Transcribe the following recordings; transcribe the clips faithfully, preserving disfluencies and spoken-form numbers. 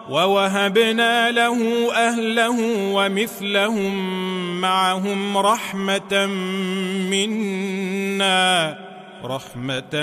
ووهبنا له أهله ومثلهم معهم رحمة منا رحمة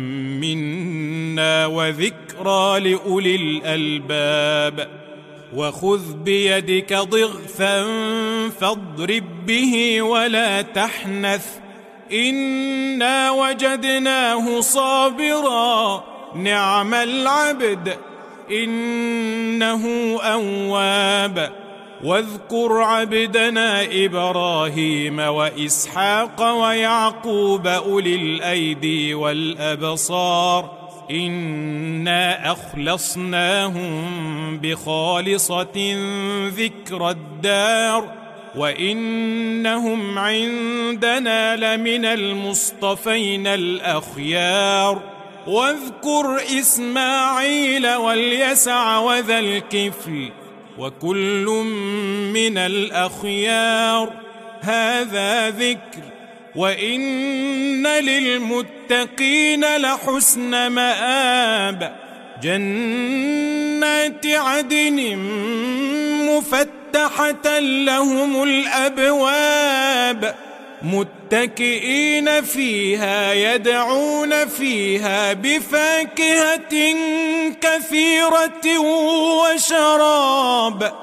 منا وذكرى لأولي الألباب. وخذ بيدك ضغثا فاضرب به ولا تحنث إنا وجدناه صابرا نعم العبد إنه أواب. واذكر عبدنا إبراهيم وإسحاق ويعقوب أولي الأيدي والأبصار إنا أخلصناهم بخالصة ذكر الدار وإنهم عندنا لمن المصطفين الأخيار. واذكر إسماعيل واليسع وذا الكفل وكل من الأخيار هذا ذكر وإن للمتقين لحسن مآب. جنات عدن مفتحة لهم الأبواب متكئين فيها يدعون فيها بفاكهة كثيرة وشراب.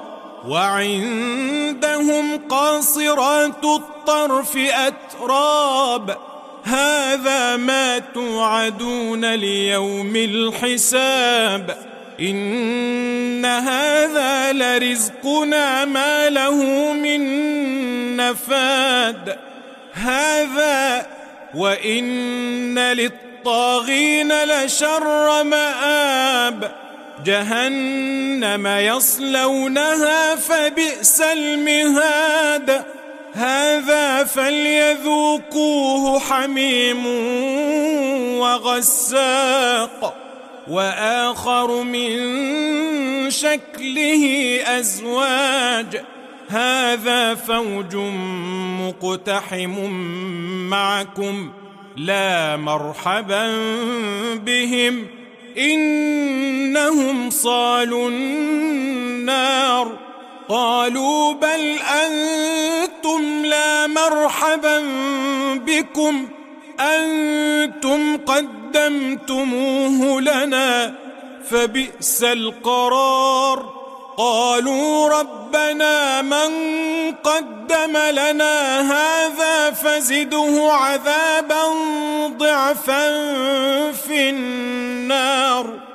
وعندهم قاصرات الطرف أتراب هذا ما توعدون ليوم الحساب إن هذا لرزقنا ما له من نفاد. هذا وإن للطاغين لشر مآب جهنم يصلونها فبئس المهاد. هذا فليذوقوه حميم وغساق وآخر من شكله أزواج هذا فوج مقتحم معكم لا مرحبا بهم إنهم صالوا النار. قالوا بل أنتم لا مرحبا بكم أنتم قدمتموه لنا فبئس القرار. قالوا ربنا من قدم لنا هذا فزده عذابا ضعفا في النار.